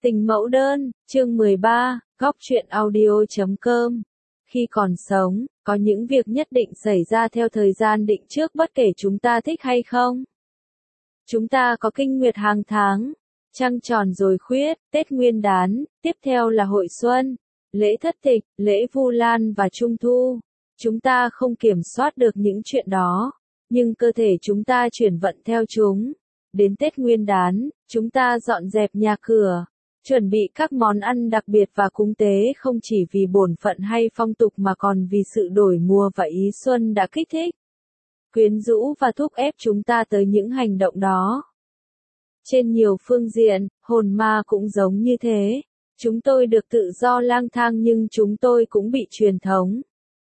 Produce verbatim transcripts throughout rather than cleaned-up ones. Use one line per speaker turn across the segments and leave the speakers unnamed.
Tình mẫu đơn, chương mười ba, góc truyện audio chấm com. Khi còn sống, có những việc nhất định xảy ra theo thời gian định trước bất kể chúng ta thích hay không. Chúng ta có kinh nguyệt hàng tháng, trăng tròn rồi khuyết, Tết Nguyên đán, tiếp theo là hội xuân, lễ thất tịch, lễ Vu Lan và Trung thu. Chúng ta không kiểm soát được những chuyện đó, nhưng cơ thể chúng ta chuyển vận theo chúng. Đến Tết Nguyên đán, chúng ta dọn dẹp nhà cửa, chuẩn bị các món ăn đặc biệt và cúng tế không chỉ vì bổn phận hay phong tục mà còn vì sự đổi mùa và ý xuân đã kích thích, quyến rũ và thúc ép chúng ta tới những hành động đó. Trên nhiều phương diện, hồn ma cũng giống như thế. Chúng tôi được tự do lang thang nhưng chúng tôi cũng bị truyền thống,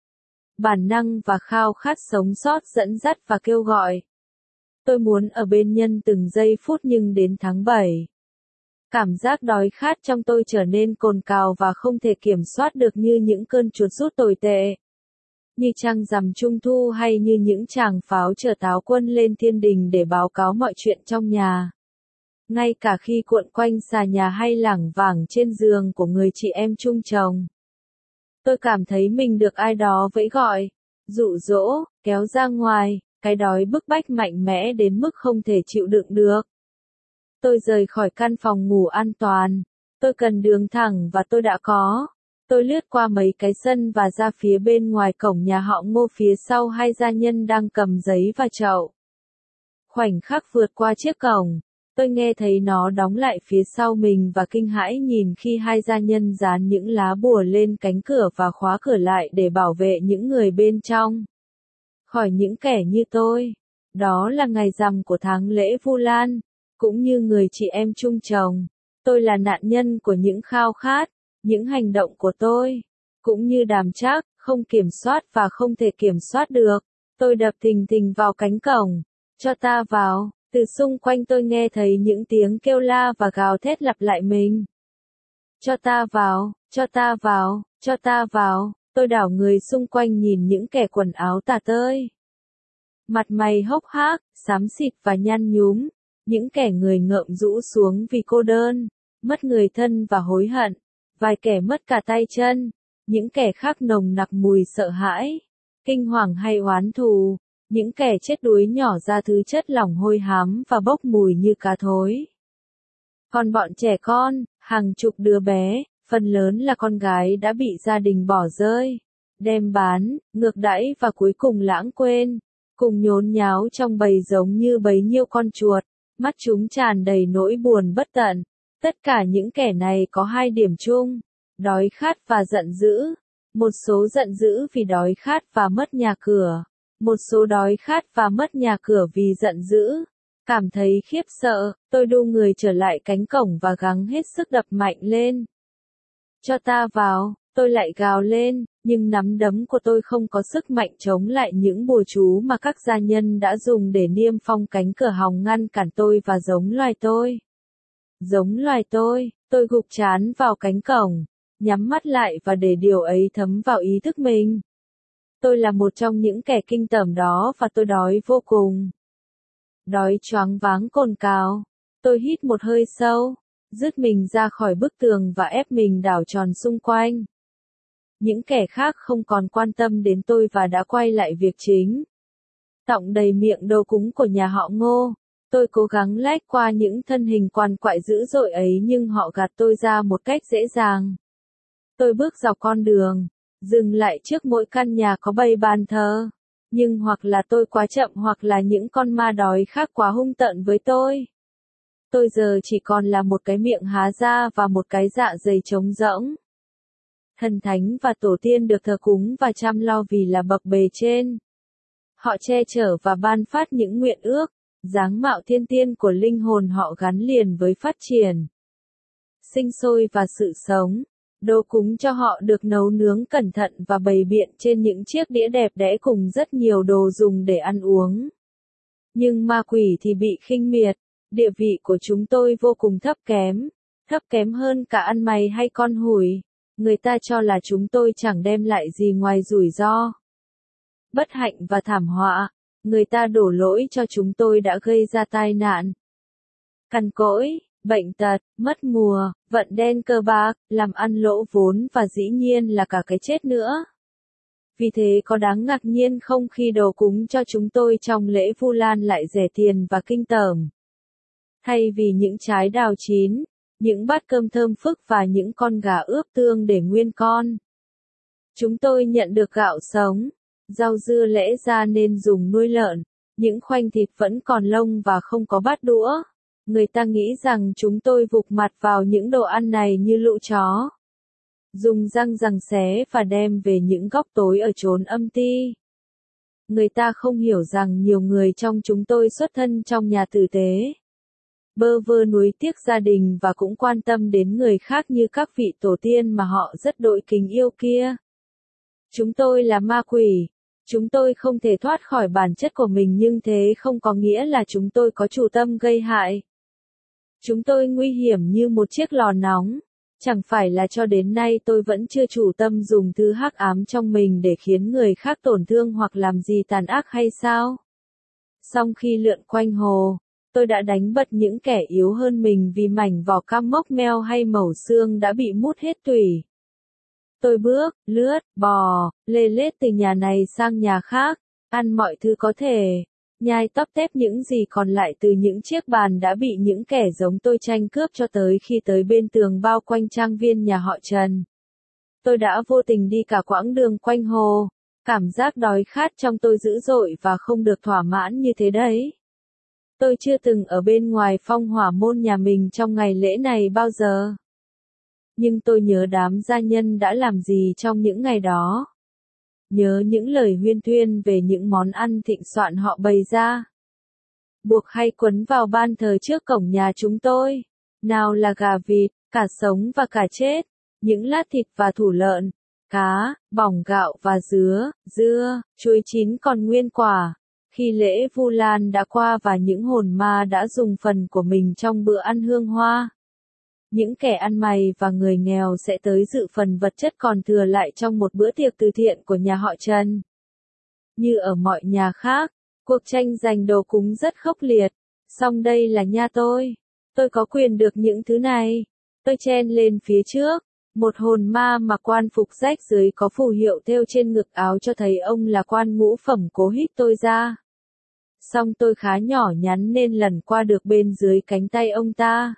bản năng và khao khát sống sót dẫn dắt và kêu gọi. Tôi muốn ở bên nhân từng giây phút nhưng đến tháng bảy, cảm giác đói khát trong tôi trở nên cồn cào và không thể kiểm soát được như những cơn chuột rút tồi tệ. Như trăng rằm Trung thu hay như những tràng pháo chở táo quân lên thiên đình để báo cáo mọi chuyện trong nhà. Ngay cả khi cuộn quanh xà nhà hay lảng vảng trên giường của người chị em chung chồng, tôi cảm thấy mình được ai đó vẫy gọi, dụ dỗ, kéo ra ngoài. Cái đói bức bách mạnh mẽ đến mức không thể chịu đựng được. Tôi rời khỏi căn phòng ngủ an toàn. Tôi cần đường thẳng và tôi đã có. Tôi lướt qua mấy cái sân và ra phía bên ngoài cổng nhà họ Ngô, phía sau hai gia nhân đang cầm giấy và chậu. Khoảnh khắc vượt qua chiếc cổng, tôi nghe thấy nó đóng lại phía sau mình và kinh hãi nhìn khi hai gia nhân dán những lá bùa lên cánh cửa và khóa cửa lại để bảo vệ những người bên trong khỏi những kẻ như tôi. Đó là ngày rằm của tháng lễ Vu Lan, cũng như người chị em chung chồng. Tôi là nạn nhân của những khao khát, những hành động của tôi, cũng như đàm trác, không kiểm soát và không thể kiểm soát được. Tôi đập thình thình vào cánh cổng, cho ta vào. Từ xung quanh tôi nghe thấy những tiếng kêu la và gào thét lặp lại mình. Cho ta vào, cho ta vào, cho ta vào. Tôi đảo người xung quanh nhìn những kẻ quần áo tả tơi, mặt mày hốc hác, xám xịt và nhăn nhúm, những kẻ người ngợm rũ xuống vì cô đơn, mất người thân và hối hận, vài kẻ mất cả tay chân, những kẻ khác nồng nặc mùi sợ hãi, kinh hoàng hay oán thù, những kẻ chết đuối nhỏ ra thứ chất lỏng hôi hám và bốc mùi như cá thối. Còn bọn trẻ con, hàng chục đứa bé, phần lớn là con gái đã bị gia đình bỏ rơi, đem bán, ngược đãi và cuối cùng lãng quên, cùng nhốn nháo trong bầy giống như bấy nhiêu con chuột, mắt chúng tràn đầy nỗi buồn bất tận. Tất cả những kẻ này có hai điểm chung: đói khát và giận dữ. Một số giận dữ vì đói khát và mất nhà cửa, một số đói khát và mất nhà cửa vì giận dữ. Cảm thấy khiếp sợ, tôi đu người trở lại cánh cổng và gắng hết sức đập mạnh lên. Cho ta vào, tôi lại gào lên, nhưng nắm đấm của tôi không có sức mạnh chống lại những bùa chú mà các gia nhân đã dùng để niêm phong cánh cửa hòng ngăn cản tôi và giống loài tôi. Giống loài tôi, tôi gục trán vào cánh cổng, nhắm mắt lại và để điều ấy thấm vào ý thức mình. Tôi là một trong những kẻ kinh tởm đó và tôi đói vô cùng. Đói choáng váng cồn cào. Tôi hít một hơi sâu, dứt mình ra khỏi bức tường và ép mình đảo tròn xung quanh. Những kẻ khác không còn quan tâm đến tôi và đã quay lại việc chính. Tọng đầy miệng đồ cúng của nhà họ Ngô, tôi cố gắng lách qua những thân hình quằn quại dữ dội ấy nhưng họ gạt tôi ra một cách dễ dàng. Tôi bước dọc con đường, dừng lại trước mỗi căn nhà có bày bàn thờ. Nhưng hoặc là tôi quá chậm hoặc là những con ma đói khác quá hung tợn với tôi. Tôi giờ chỉ còn là một cái miệng há ra và một cái dạ dày trống rỗng. Thần thánh và tổ tiên được thờ cúng và chăm lo vì là bậc bề trên. Họ che chở và ban phát những nguyện ước, dáng mạo thiên tiên của linh hồn họ gắn liền với phát triển, sinh sôi và sự sống. Đồ cúng cho họ được nấu nướng cẩn thận và bày biện trên những chiếc đĩa đẹp đẽ cùng rất nhiều đồ dùng để ăn uống. Nhưng ma quỷ thì bị khinh miệt, địa vị của chúng tôi vô cùng thấp kém, thấp kém hơn cả ăn mày hay con hủi. Người ta cho là chúng tôi chẳng đem lại gì ngoài rủi ro, bất hạnh và thảm họa. Người ta đổ lỗi cho chúng tôi đã gây ra tai nạn, cằn cỗi, bệnh tật, mất mùa, vận đen cờ bạc, làm ăn lỗ vốn và dĩ nhiên là cả cái chết nữa. Vì thế có đáng ngạc nhiên không khi đồ cúng cho chúng tôi trong lễ Vu Lan lại rẻ tiền và kinh tởm. Thay vì những trái đào chín, những bát cơm thơm phức và những con gà ướp tương để nguyên con, chúng tôi nhận được gạo sống, rau dưa lẽ ra nên dùng nuôi lợn, những khoanh thịt vẫn còn lông và không có bát đũa. Người ta nghĩ rằng chúng tôi vụt mặt vào những đồ ăn này như lũ chó, dùng răng giằng xé và đem về những góc tối ở chốn âm ti. Người ta không hiểu rằng nhiều người trong chúng tôi xuất thân trong nhà tử tế, bơ vơ nuối tiếc gia đình và cũng quan tâm đến người khác như các vị tổ tiên mà họ rất đội kính yêu kia. Chúng tôi là ma quỷ. Chúng tôi không thể thoát khỏi bản chất của mình nhưng thế không có nghĩa là chúng tôi có chủ tâm gây hại. Chúng tôi nguy hiểm như một chiếc lò nóng. Chẳng phải là cho đến nay tôi vẫn chưa chủ tâm dùng thứ hắc ám trong mình để khiến người khác tổn thương hoặc làm gì tàn ác hay sao? Song khi lượn quanh hồ, tôi đã đánh bật những kẻ yếu hơn mình vì mảnh vỏ cam mốc meo hay mẩu xương đã bị mút hết tủy. Tôi bước, lướt, bò, lê lết từ nhà này sang nhà khác, ăn mọi thứ có thể, nhai tóp tép những gì còn lại từ những chiếc bàn đã bị những kẻ giống tôi tranh cướp cho tới khi tới bên tường bao quanh trang viên nhà họ Trần. Tôi đã vô tình đi cả quãng đường quanh hồ, cảm giác đói khát trong tôi dữ dội và không được thỏa mãn như thế đấy. Tôi chưa từng ở bên ngoài phong hỏa môn nhà mình trong ngày lễ này bao giờ. Nhưng tôi nhớ đám gia nhân đã làm gì trong những ngày đó. Nhớ những lời huyên thuyên về những món ăn thịnh soạn họ bày ra. Buộc hay quấn vào ban thờ trước cổng nhà chúng tôi. Nào là gà vịt, cả sống và cả chết, những lát thịt và thủ lợn, cá, bỏng gạo và dứa, dưa, chuối chín còn nguyên quả. Khi lễ Vu Lan đã qua và những hồn ma đã dùng phần của mình trong bữa ăn hương hoa, những kẻ ăn mày và người nghèo sẽ tới dự phần vật chất còn thừa lại trong một bữa tiệc từ thiện của nhà họ Trần. Như ở mọi nhà khác, cuộc tranh giành đồ cúng rất khốc liệt, song đây là nhà tôi. Tôi có quyền được những thứ này. Tôi chen lên phía trước, một hồn ma mặc quan phục rách dưới có phù hiệu thêu trên ngực áo cho thấy ông là quan ngũ phẩm cố hít tôi ra. Song tôi khá nhỏ nhắn nên lần qua được bên dưới cánh tay ông ta.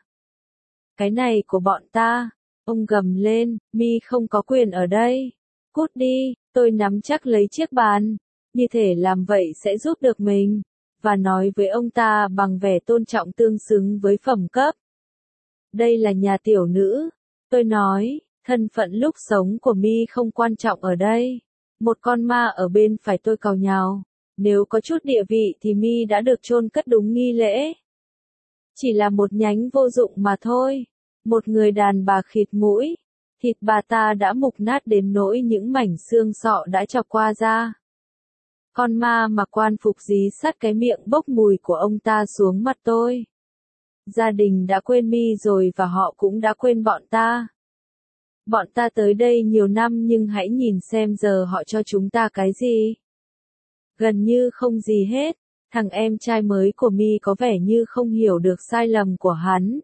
Cái này của bọn ta, ông gầm lên, mi không có quyền ở đây. Cút đi, tôi nắm chắc lấy chiếc bàn, như thể làm vậy sẽ giúp được mình, và nói với ông ta bằng vẻ tôn trọng tương xứng với phẩm cấp. Đây là nhà tiểu nữ, tôi nói, thân phận lúc sống của mi không quan trọng ở đây. Một con ma ở bên phải tôi càu nhàu, nếu có chút địa vị thì mi đã được chôn cất đúng nghi lễ. Chỉ là một nhánh vô dụng mà thôi. Một người đàn bà khịt mũi. Thịt bà ta đã mục nát đến nỗi những mảnh xương sọ đã chọc qua da. Con ma mặc quan phục dí sát cái miệng bốc mùi của ông ta xuống mặt tôi. Gia đình đã quên mi rồi và họ cũng đã quên bọn ta. Bọn ta tới đây nhiều năm nhưng hãy nhìn xem giờ họ cho chúng ta cái gì. Gần như không gì hết. Thằng em trai mới của mi có vẻ như không hiểu được sai lầm của hắn.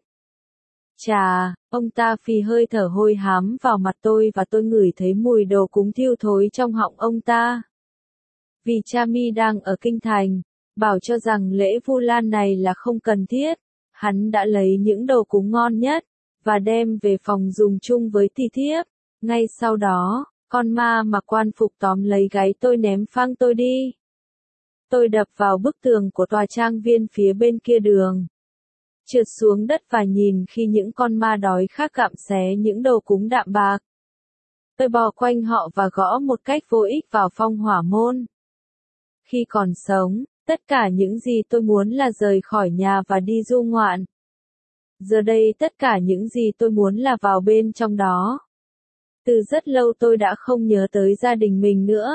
Chà, ông ta phì hơi thở hôi hám vào mặt tôi và tôi ngửi thấy mùi đồ cúng thiêu thối trong họng ông ta. Vì cha mi đang ở kinh thành, bảo cho rằng lễ Vu Lan này là không cần thiết, hắn đã lấy những đồ cúng ngon nhất, và đem về phòng dùng chung với tỳ thiếp. Ngay sau đó, con ma mặc quan phục tóm lấy gáy tôi ném phang tôi đi. Tôi đập vào bức tường của tòa trang viên phía bên kia đường, trượt xuống đất và nhìn khi những con ma đói khát gặm xé những đồ cúng đạm bạc. Tôi bò quanh họ và gõ một cách vô ích vào phong hỏa môn. Khi còn sống, tất cả những gì tôi muốn là rời khỏi nhà và đi du ngoạn. Giờ đây tất cả những gì tôi muốn là vào bên trong đó. Từ rất lâu tôi đã không nhớ tới gia đình mình nữa.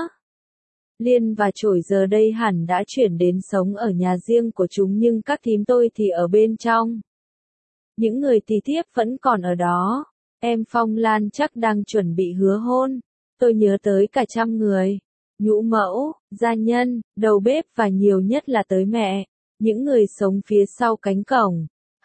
Liên và Trổi giờ đây hẳn đã chuyển đến sống ở nhà riêng của chúng nhưng các thím tôi thì ở bên trong. Những người tỳ thiếp vẫn còn ở đó. Em Phong Lan chắc đang chuẩn bị hứa hôn. Tôi nhớ tới cả trăm người. Nhũ mẫu, gia nhân, đầu bếp và nhiều nhất là tới mẹ. Những người sống phía sau cánh cổng.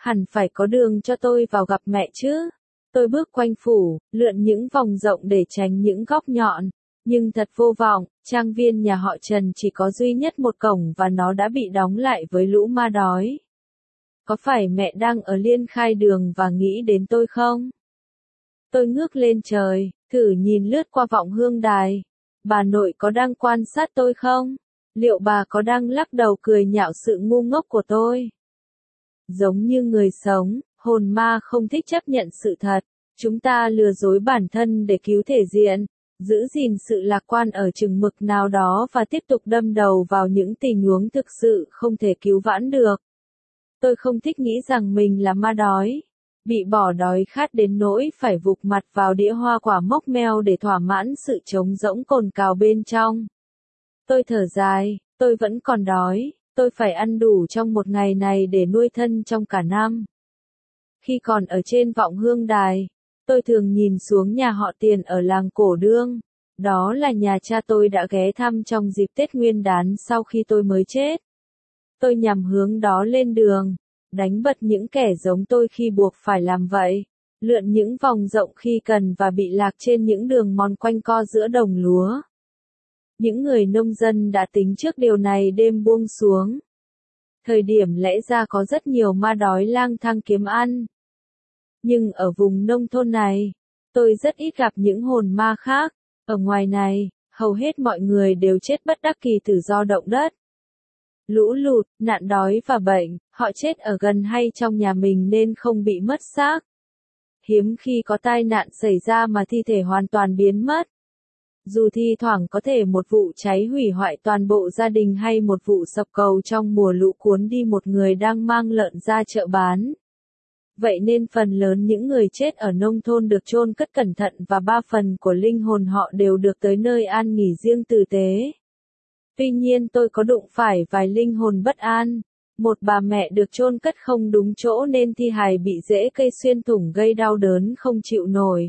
Hẳn phải có đường cho tôi vào gặp mẹ chứ. Tôi bước quanh phủ, lượn những vòng rộng để tránh những góc nhọn. Nhưng thật vô vọng, trang viên nhà họ Trần chỉ có duy nhất một cổng và nó đã bị đóng lại với lũ ma đói. Có phải mẹ đang ở Liên Khai Đường và nghĩ đến tôi không? Tôi ngước lên trời, thử nhìn lướt qua vọng hương đài. Bà nội có đang quan sát tôi không? Liệu bà có đang lắc đầu cười nhạo sự ngu ngốc của tôi? Giống như người sống, hồn ma không thích chấp nhận sự thật. Chúng ta lừa dối bản thân để cứu thể diện, giữ gìn sự lạc quan ở chừng mực nào đó và tiếp tục đâm đầu vào những tình huống thực sự không thể cứu vãn được. Tôi không thích nghĩ rằng mình là ma đói, bị bỏ đói khát đến nỗi phải vụt mặt vào đĩa hoa quả mốc meo để thỏa mãn sự trống rỗng cồn cào bên trong. Tôi thở dài, tôi vẫn còn đói, tôi phải ăn đủ trong một ngày này để nuôi thân trong cả năm. Khi còn ở trên vọng hương đài, tôi thường nhìn xuống nhà họ Tiền ở làng Cổ Đương. Đó là nhà cha tôi đã ghé thăm trong dịp Tết Nguyên đán sau khi tôi mới chết. Tôi nhằm hướng đó lên đường, đánh bật những kẻ giống tôi khi buộc phải làm vậy, lượn những vòng rộng khi cần và bị lạc trên những đường mòn quanh co giữa đồng lúa. Những người nông dân đã tính trước điều này đêm buông xuống. Thời điểm lẽ ra có rất nhiều ma đói lang thang kiếm ăn. Nhưng ở vùng nông thôn này, tôi rất ít gặp những hồn ma khác. Ở ngoài này, hầu hết mọi người đều chết bất đắc kỳ tử do động đất, lũ lụt, nạn đói và bệnh. Họ chết ở gần hay trong nhà mình nên không bị mất xác. Hiếm khi có tai nạn xảy ra mà thi thể hoàn toàn biến mất. Dù thi thoảng có thể một vụ cháy hủy hoại toàn bộ gia đình hay một vụ sập cầu trong mùa lũ cuốn đi một người đang mang lợn ra chợ bán. Vậy nên phần lớn những người chết ở nông thôn được chôn cất cẩn thận và ba phần của linh hồn họ đều được tới nơi an nghỉ riêng tử tế. Tuy nhiên tôi có đụng phải vài linh hồn bất an. Một bà mẹ được chôn cất không đúng chỗ nên thi hài bị rễ cây xuyên thủng gây đau đớn không chịu nổi.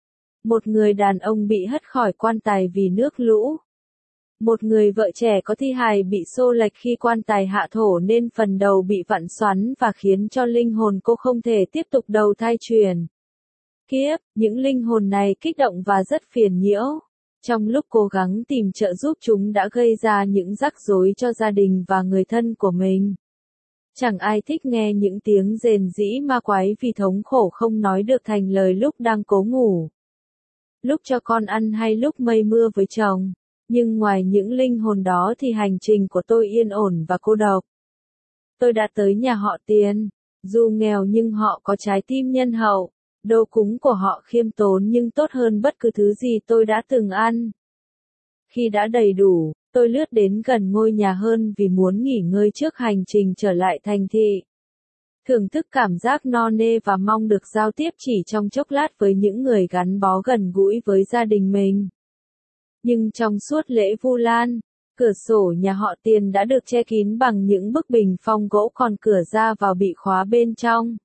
Một người đàn ông bị hất khỏi quan tài vì nước lũ. Một người vợ trẻ có thi hài bị xô lệch khi quan tài hạ thổ nên phần đầu bị vặn xoắn và khiến cho linh hồn cô không thể tiếp tục đầu thai truyền. Kiếp, những linh hồn này kích động và rất phiền nhiễu. Trong lúc cố gắng tìm trợ giúp chúng đã gây ra những rắc rối cho gia đình và người thân của mình. Chẳng ai thích nghe những tiếng rền rĩ ma quái vì thống khổ không nói được thành lời lúc đang cố ngủ, lúc cho con ăn hay lúc mây mưa với chồng. Nhưng ngoài những linh hồn đó thì hành trình của tôi yên ổn và cô độc. Tôi đã tới nhà họ Tiền. Dù nghèo nhưng họ có trái tim nhân hậu. Đồ cúng của họ khiêm tốn nhưng tốt hơn bất cứ thứ gì tôi đã từng ăn. Khi đã đầy đủ, tôi lướt đến gần ngôi nhà hơn vì muốn nghỉ ngơi trước hành trình trở lại thành thị. Thưởng thức cảm giác no nê và mong được giao tiếp chỉ trong chốc lát với những người gắn bó gần gũi với gia đình mình. Nhưng trong suốt lễ Vu Lan, cửa sổ nhà họ Tiền đã được che kín bằng những bức bình phong gỗ còn cửa ra vào bị khóa bên trong.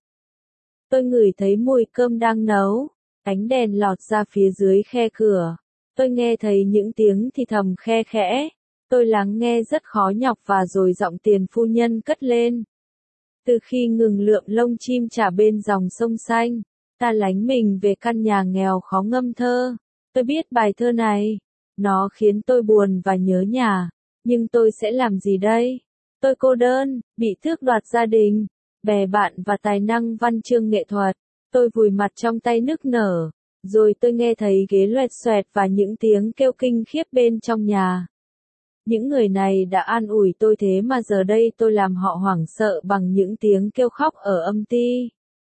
Tôi ngửi thấy mùi cơm đang nấu, ánh đèn lọt ra phía dưới khe cửa. Tôi nghe thấy những tiếng thì thầm khe khẽ. Tôi lắng nghe rất khó nhọc và rồi giọng Tiền phu nhân cất lên. Từ khi ngừng lượm lông chim trả bên dòng sông xanh, ta lánh mình về căn nhà nghèo khó ngâm thơ. Tôi biết bài thơ này. Nó khiến tôi buồn và nhớ nhà. Nhưng tôi sẽ làm gì đây? Tôi cô đơn, bị tước đoạt gia đình, bè bạn và tài năng văn chương nghệ thuật. Tôi vùi mặt trong tay nức nở. Rồi tôi nghe thấy ghế loẹt xoẹt và những tiếng kêu kinh khiếp bên trong nhà. Những người này đã an ủi tôi thế mà giờ đây tôi làm họ hoảng sợ bằng những tiếng kêu khóc ở âm ty.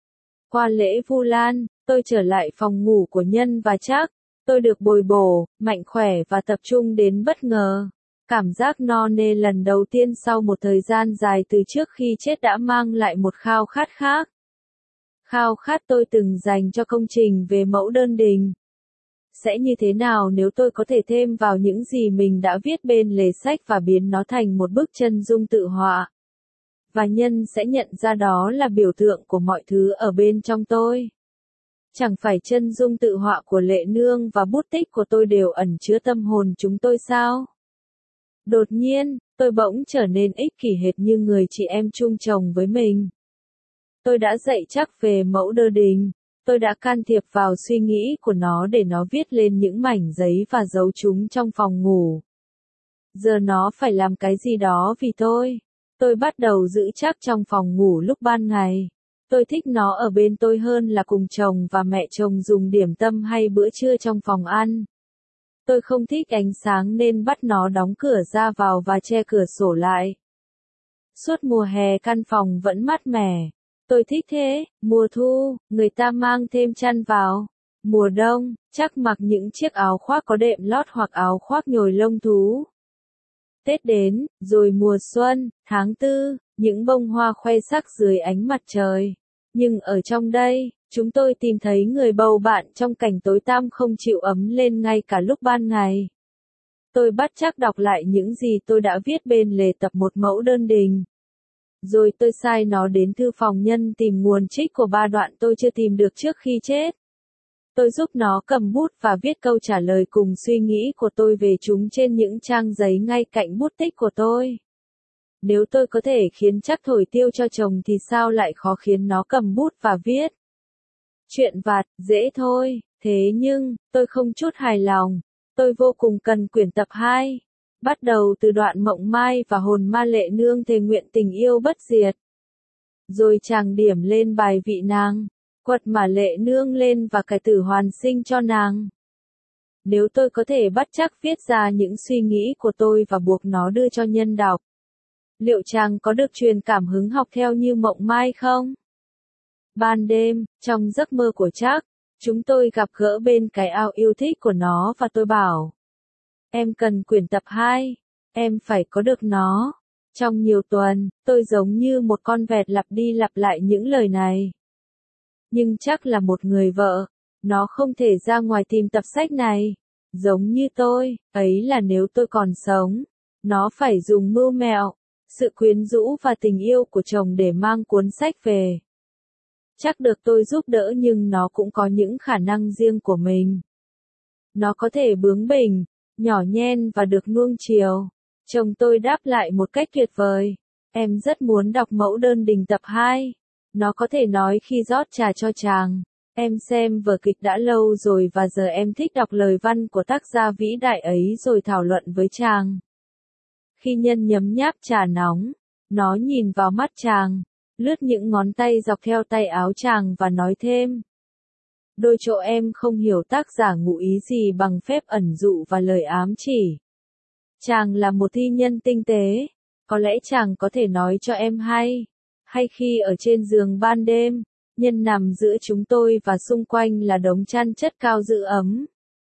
Qua lễ Vu Lan, tôi trở lại phòng ngủ của Nhân và Trác. Tôi được bồi bổ, mạnh khỏe và tập trung đến bất ngờ. Cảm giác no nê lần đầu tiên sau một thời gian dài từ trước khi chết đã mang lại một khao khát khác. Khao khát tôi từng dành cho công trình về mẫu đơn đình. Sẽ như thế nào nếu tôi có thể thêm vào những gì mình đã viết bên lề sách và biến nó thành một bức chân dung tự họa? Và Nhân sẽ nhận ra đó là biểu tượng của mọi thứ ở bên trong tôi. Chẳng phải chân dung tự họa của Lệ Nương và bút tích của tôi đều ẩn chứa tâm hồn chúng tôi sao? Đột nhiên, tôi bỗng trở nên ích kỷ hệt như người chị em chung chồng với mình. Tôi đã dạy chắc về mẫu đơ đình. Tôi đã can thiệp vào suy nghĩ của nó để nó viết lên những mảnh giấy và giấu chúng trong phòng ngủ. Giờ nó phải làm cái gì đó vì tôi. Tôi bắt đầu giữ chắc trong phòng ngủ lúc ban ngày. Tôi thích nó ở bên tôi hơn là cùng chồng và mẹ chồng dùng điểm tâm hay bữa trưa trong phòng ăn. Tôi không thích ánh sáng nên bắt nó đóng cửa ra vào và che cửa sổ lại. Suốt mùa hè căn phòng vẫn mát mẻ. Tôi thích thế. Mùa thu, người ta mang thêm chăn vào. Mùa đông, chắc mặc những chiếc áo khoác có đệm lót hoặc áo khoác nhồi lông thú. Tết đến, rồi mùa xuân, tháng tư, những bông hoa khoe sắc dưới ánh mặt trời. Nhưng ở trong đây, chúng tôi tìm thấy người bầu bạn trong cảnh tối tăm không chịu ấm lên ngay cả lúc ban ngày. Tôi bắt chước đọc lại những gì tôi đã viết bên lề tập một mẫu đơn đình. Rồi tôi sai nó đến thư phòng nhân tìm nguồn trích của ba đoạn tôi chưa tìm được trước khi chết. Tôi giúp nó cầm bút và viết câu trả lời cùng suy nghĩ của tôi về chúng trên những trang giấy ngay cạnh bút tích của tôi. Nếu tôi có thể khiến chắc thổi tiêu cho chồng thì sao lại khó khiến nó cầm bút và viết. Chuyện vặt, dễ thôi, thế nhưng, tôi không chút hài lòng. Tôi vô cùng cần quyển tập hai. Bắt đầu từ đoạn mộng mai và hồn ma lệ nương thề nguyện tình yêu bất diệt. Rồi chàng điểm lên bài vị nàng, quật mà lệ nương lên và cải tử hoàn sinh cho nàng. Nếu tôi có thể bắt chước viết ra những suy nghĩ của tôi và buộc nó đưa cho nhân đọc, liệu chàng có được truyền cảm hứng học theo như mộng mai không? Ban đêm, trong giấc mơ của Trác, chúng tôi gặp gỡ bên cái ao yêu thích của nó và tôi bảo. Em cần quyển tập hai, em phải có được nó. Trong nhiều tuần, tôi giống như một con vẹt lặp đi lặp lại những lời này. Nhưng chắc là một người vợ, nó không thể ra ngoài tìm tập sách này. Giống như tôi, ấy là nếu tôi còn sống, nó phải dùng mưu mẹo, sự quyến rũ và tình yêu của chồng để mang cuốn sách về. Chắc được tôi giúp đỡ nhưng nó cũng có những khả năng riêng của mình. Nó có thể bướng bỉnh, nhỏ nhen và được nuông chiều. Chồng tôi đáp lại một cách tuyệt vời. Em rất muốn đọc mẫu đơn đình tập hai. Nó có thể nói khi rót trà cho chàng. Em xem vở kịch đã lâu rồi và giờ em thích đọc lời văn của tác gia vĩ đại ấy rồi thảo luận với chàng. Khi nhân nhấm nháp trà nóng, nó nhìn vào mắt chàng, lướt những ngón tay dọc theo tay áo chàng và nói thêm. Đôi chỗ em không hiểu tác giả ngụ ý gì bằng phép ẩn dụ và lời ám chỉ. Chàng là một thi nhân tinh tế, có lẽ chàng có thể nói cho em hay, hay khi ở trên giường ban đêm, nhân nằm giữa chúng tôi và xung quanh là đống chăn chất cao giữ ấm.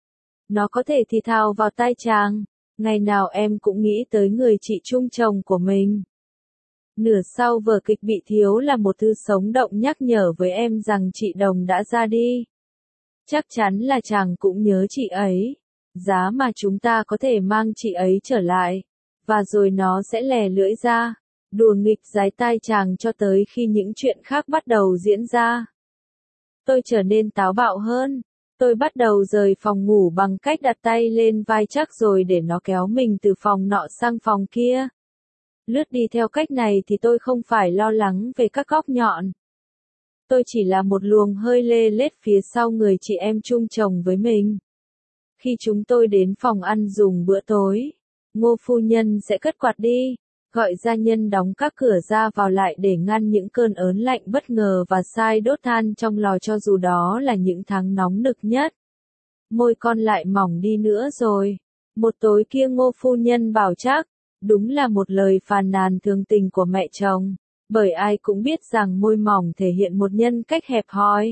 Nó có thể thì thào vào tai chàng, ngày nào em cũng nghĩ tới người chị chung chồng của mình. Nửa sau vở kịch bị thiếu là một thư sống động nhắc nhở với em rằng chị Đồng đã ra đi. Chắc chắn là chàng cũng nhớ chị ấy. Giá mà chúng ta có thể mang chị ấy trở lại. Và rồi nó sẽ lè lưỡi ra, đùa nghịch dái tai chàng cho tới khi những chuyện khác bắt đầu diễn ra. Tôi trở nên táo bạo hơn. Tôi bắt đầu rời phòng ngủ bằng cách đặt tay lên vai Trác rồi để nó kéo mình từ phòng nọ sang phòng kia. Lướt đi theo cách này thì tôi không phải lo lắng về các góc nhọn. Tôi chỉ là một luồng hơi lê lết phía sau người chị em chung chồng với mình. Khi chúng tôi đến phòng ăn dùng bữa tối, Ngô phu nhân sẽ cất quạt đi, gọi gia nhân đóng các cửa ra vào lại để ngăn những cơn ớn lạnh bất ngờ và sai đốt than trong lò cho dù đó là những tháng nóng nực nhất. Môi con lại mỏng đi nữa rồi. Một tối kia Ngô phu nhân bảo Trác, đúng là một lời phàn nàn thường tình của mẹ chồng, bởi ai cũng biết rằng môi mỏng thể hiện một nhân cách hẹp hòi.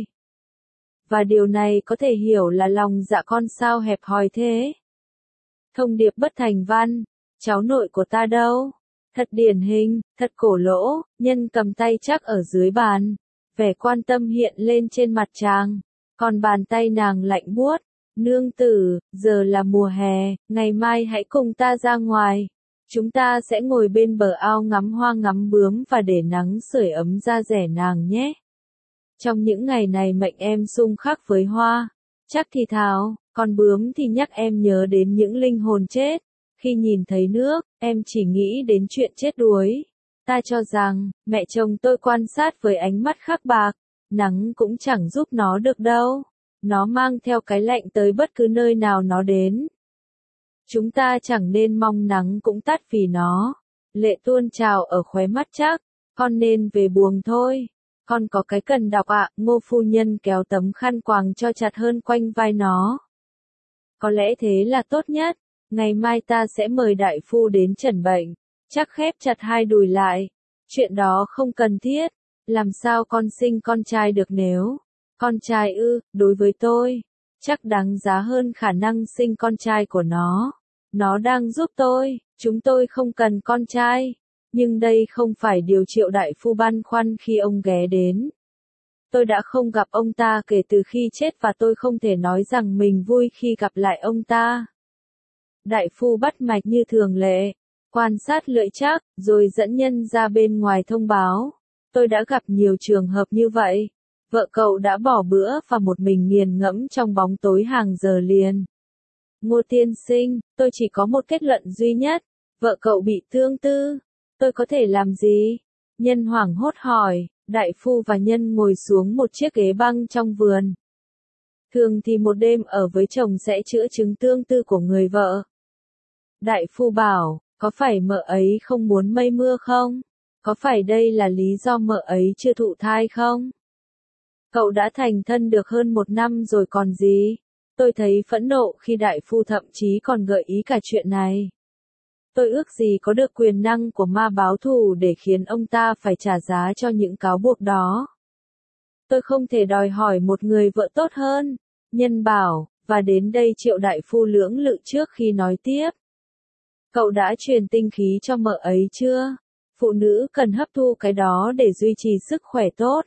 Và điều này có thể hiểu là lòng dạ con sao hẹp hòi thế. Thông điệp bất thành văn, cháu nội của ta đâu? Thật điển hình, thật cổ lỗ, nhân cầm tay Trác ở dưới bàn. Vẻ quan tâm hiện lên trên mặt chàng, còn bàn tay nàng lạnh buốt. Nương tử, giờ là mùa hè, ngày mai hãy cùng ta ra ngoài. Chúng ta sẽ ngồi bên bờ ao ngắm hoa ngắm bướm và để nắng sưởi ấm da rẻ nàng nhé. Trong những ngày này mệnh em xung khắc với hoa. Chắc thì thào, còn bướm thì nhắc em nhớ đến những linh hồn chết. Khi nhìn thấy nước, em chỉ nghĩ đến chuyện chết đuối. Ta cho rằng, mẹ chồng tôi quan sát với ánh mắt khắc bạc, nắng cũng chẳng giúp nó được đâu. Nó mang theo cái lạnh tới bất cứ nơi nào nó đến. Chúng ta chẳng nên mong nắng cũng tắt vì nó. Lệ tuôn trào ở khóe mắt chắc, con nên về buồng thôi. Con có cái cần đọc ạ, Ngô phu nhân kéo tấm khăn quàng cho chặt hơn quanh vai nó. Có lẽ thế là tốt nhất, ngày mai ta sẽ mời đại phu đến chẩn bệnh. Chắc khép chặt hai đùi lại. Chuyện đó không cần thiết, làm sao con sinh con trai được nếu. Con trai ư, đối với tôi, chắc đáng giá hơn khả năng sinh con trai của nó. Nó đang giúp tôi, chúng tôi không cần con trai. Nhưng đây không phải điều Triệu đại phu băn khoăn khi ông ghé đến. Tôi đã không gặp ông ta kể từ khi chết và tôi không thể nói rằng mình vui khi gặp lại ông ta. Đại phu bắt mạch như thường lệ, quan sát lưỡi trắc, rồi dẫn nhân ra bên ngoài thông báo. Tôi đã gặp nhiều trường hợp như vậy. Vợ cậu đã bỏ bữa và một mình nghiền ngẫm trong bóng tối hàng giờ liền. Ngô tiên sinh, tôi chỉ có một kết luận duy nhất. Vợ cậu bị thương tư. Tôi có thể làm gì? Nhân hoảng hốt hỏi. Đại phu và Nhân ngồi xuống một chiếc ghế băng trong vườn. Thường thì một đêm ở với chồng sẽ chữa chứng tương tư của người vợ. Đại phu bảo, có phải mợ ấy không muốn mây mưa không? Có phải đây là lý do mợ ấy chưa thụ thai không? Cậu đã thành thân được hơn một năm rồi còn gì? Tôi thấy phẫn nộ khi đại phu thậm chí còn gợi ý cả chuyện này. Tôi ước gì có được quyền năng của ma báo thù để khiến ông ta phải trả giá cho những cáo buộc đó. Tôi không thể đòi hỏi một người vợ tốt hơn. Nhân bảo, và đến đây Triệu đại phu lưỡng lự trước khi nói tiếp. Cậu đã truyền tinh khí cho mợ ấy chưa? Phụ nữ cần hấp thu cái đó để duy trì sức khỏe tốt.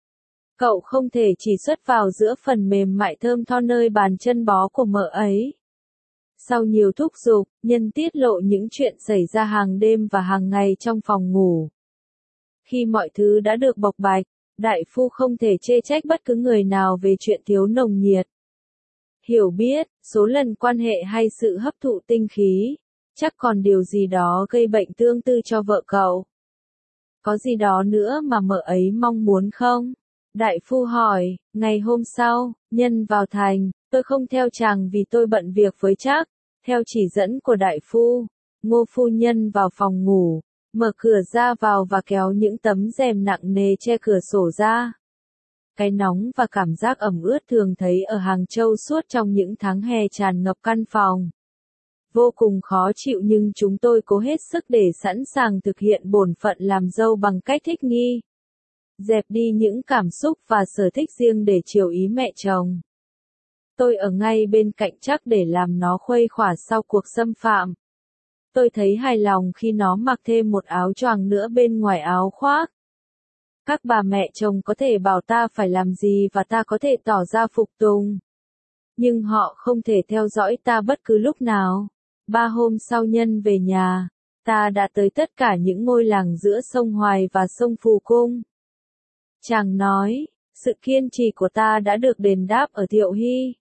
Cậu không thể chỉ xuất vào giữa phần mềm mại thơm tho nơi bàn chân bó của mợ ấy. Sau nhiều thúc giục, Nhân tiết lộ những chuyện xảy ra hàng đêm và hàng ngày trong phòng ngủ. Khi mọi thứ đã được bộc bạch, đại phu không thể chê trách bất cứ người nào về chuyện thiếu nồng nhiệt. Hiểu biết, số lần quan hệ hay sự hấp thụ tinh khí, chắc còn điều gì đó gây bệnh tương tư cho vợ cậu. Có gì đó nữa mà mợ ấy mong muốn không? Đại phu hỏi, ngày hôm sau, Nhân vào thành, tôi không theo chàng vì tôi bận việc với Trác. Theo chỉ dẫn của đại phu, Ngô phu nhân vào phòng ngủ, mở cửa ra vào và kéo những tấm rèm nặng nề che cửa sổ ra. Cái nóng và cảm giác ẩm ướt thường thấy ở Hàng Châu suốt trong những tháng hè tràn ngập căn phòng. Vô cùng khó chịu nhưng chúng tôi cố hết sức để sẵn sàng thực hiện bổn phận làm dâu bằng cách thích nghi. Dẹp đi những cảm xúc và sở thích riêng để chiều ý mẹ chồng. Tôi ở ngay bên cạnh Trác để làm nó khuây khỏa sau cuộc xâm phạm. Tôi thấy hài lòng khi nó mặc thêm một áo choàng nữa bên ngoài áo khoác. Các bà mẹ chồng có thể bảo ta phải làm gì và ta có thể tỏ ra phục tùng. Nhưng họ không thể theo dõi ta bất cứ lúc nào. Ba hôm sau Nhân về nhà, ta đã tới tất cả những ngôi làng giữa sông Hoài và sông Phù Cung. Chàng nói, sự kiên trì của ta đã được đền đáp ở Thiệu Hy.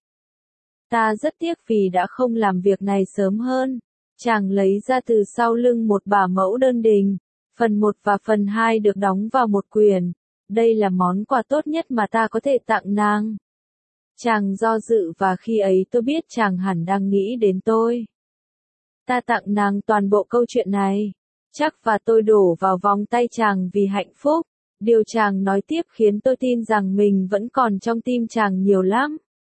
Ta rất tiếc vì đã không làm việc này sớm hơn. Chàng lấy ra từ sau lưng một bả mẫu đơn đình. Phần một và phần hai được đóng vào một quyển. Đây là món quà tốt nhất mà ta có thể tặng nàng. Chàng do dự và khi ấy tôi biết chàng hẳn đang nghĩ đến tôi. Ta tặng nàng toàn bộ câu chuyện này. Chắc và tôi đổ vào vòng tay chàng vì hạnh phúc. Điều chàng nói tiếp khiến tôi tin rằng mình vẫn còn trong tim chàng nhiều lắm.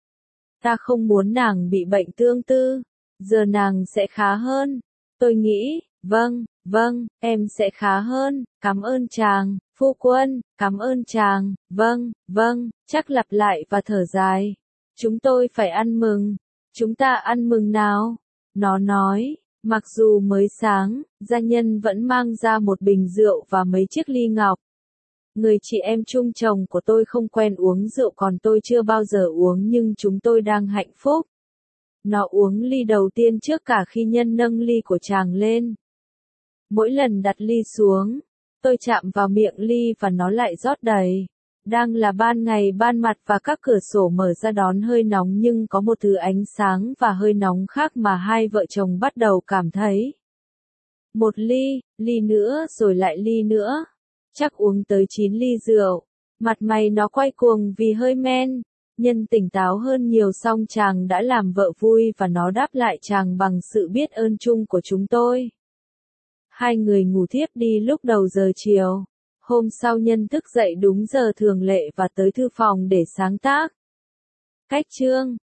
Ta không muốn nàng bị bệnh tương tư. Giờ nàng sẽ khá hơn. Tôi nghĩ, vâng, vâng, em sẽ khá hơn, cảm ơn chàng, phu quân, cảm ơn chàng, vâng, vâng, chắc lặp lại và thở dài. Chúng tôi phải ăn mừng. Chúng ta ăn mừng nào? Nó nói, mặc dù mới sáng, gia nhân vẫn mang ra một bình rượu và mấy chiếc ly ngọc. Người chị em chung chồng của tôi không quen uống rượu còn tôi chưa bao giờ uống nhưng chúng tôi đang hạnh phúc. Nó uống ly đầu tiên trước cả khi Nhân nâng ly của chàng lên. Mỗi lần đặt ly xuống, tôi chạm vào miệng ly và nó lại rót đầy. Đang là ban ngày ban mặt và các cửa sổ mở ra đón hơi nóng nhưng có một thứ ánh sáng và hơi nóng khác mà hai vợ chồng bắt đầu cảm thấy. Một ly, ly nữa rồi lại ly nữa. Chắc uống tới chín ly rượu. Mặt mày nó quay cuồng vì hơi men. Nhân tỉnh táo hơn nhiều xong chàng đã làm vợ vui và nó đáp lại chàng bằng sự biết ơn chung của chúng tôi. Hai người ngủ thiếp đi lúc đầu giờ chiều. Hôm sau Nhân thức dậy đúng giờ thường lệ và tới thư phòng để sáng tác. Cách chương